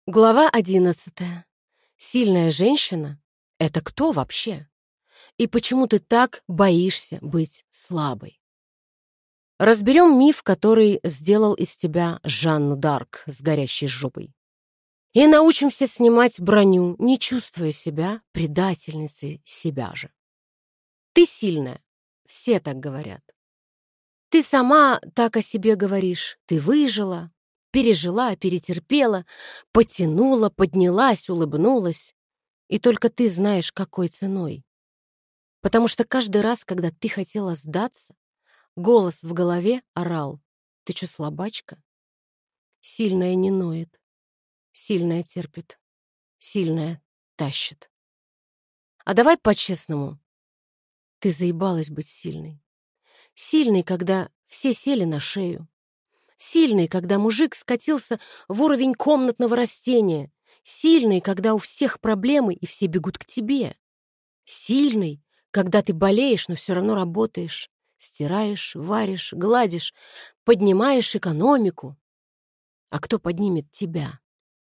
Глава 11. Сильная женщина — это кто вообще? И почему ты так боишься быть слабой? Разберем миф, который сделал из тебя Жанну Дарк с горящей жопой. И научимся снимать броню, не чувствуя себя предательницей себя же. Ты сильная. Все так говорят. Ты сама так о себе говоришь. Ты выжила, пережила, перетерпела, потянула, поднялась, улыбнулась. И только ты знаешь, какой ценой. Потому что каждый раз, когда ты хотела сдаться, голос в голове орал: «Ты чё, слабачка? Сильная не ноет, сильная терпит, сильная тащит». А давай по-честному. Ты заебалась быть сильной. Сильной, когда все сели на шею. Сильной, когда мужик скатился в уровень комнатного растения. Сильной, когда у всех проблемы и все бегут к тебе. Сильной, когда ты болеешь, но все равно работаешь. Стираешь, варишь, гладишь, поднимаешь экономику. А кто поднимет тебя?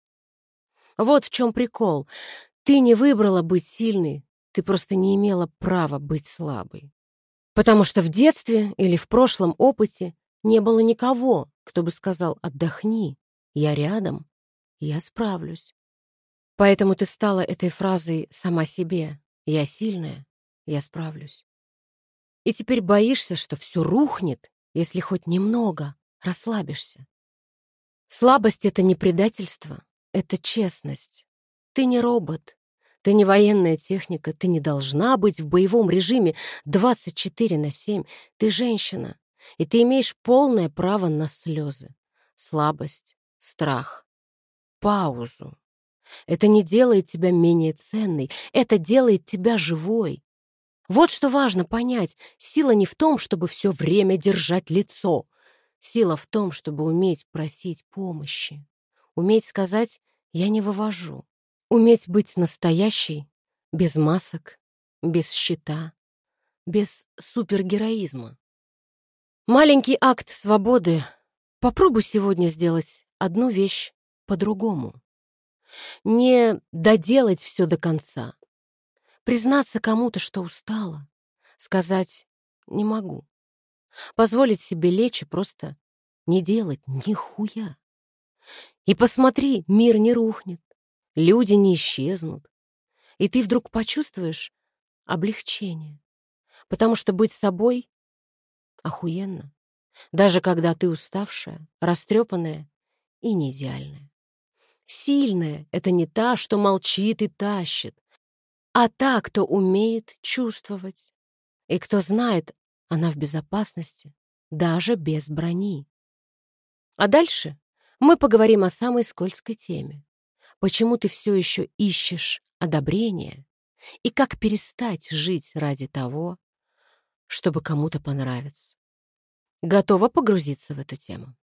Вот в чем прикол. Ты не выбрала быть сильной, ты просто не имела права быть слабой. Потому что в детстве или в прошлом опыте не было никого, кто бы сказал: «Отдохни, я рядом, я справлюсь». Поэтому ты стала этой фразой сама себе: «Я сильная, я справлюсь». И теперь боишься, что все рухнет, если хоть немного расслабишься. Слабость — это не предательство, это честность. Ты не робот, ты не военная техника, ты не должна быть в боевом режиме 24/7. Ты женщина, и ты имеешь полное право на слезы, слабость, страх, паузу. Это не делает тебя менее ценной, это делает тебя живой. Вот что важно понять. Сила не в том, чтобы все время держать лицо. Сила в том, чтобы уметь просить помощи. Уметь сказать: «Я не вывожу». Уметь быть настоящей, без масок, без щита, без супергероизма. Маленький акт свободы. Попробуй сегодня сделать одну вещь по-другому. Не доделать все до конца. Признаться кому-то, что устала. Сказать: «Не могу». Позволить себе лечь и просто не делать нихуя. И посмотри, мир не рухнет, люди не исчезнут. И ты вдруг почувствуешь облегчение. Потому что быть собой охуенно. Даже когда ты уставшая, растрепанная и не идеальная. Сильная — это не та, что молчит и тащит, а та, кто умеет чувствовать. И кто знает, она в безопасности, даже без брони. А дальше мы поговорим о самой скользкой теме. Почему ты все еще ищешь одобрения и как перестать жить ради того, чтобы кому-то понравиться. Готова погрузиться в эту тему?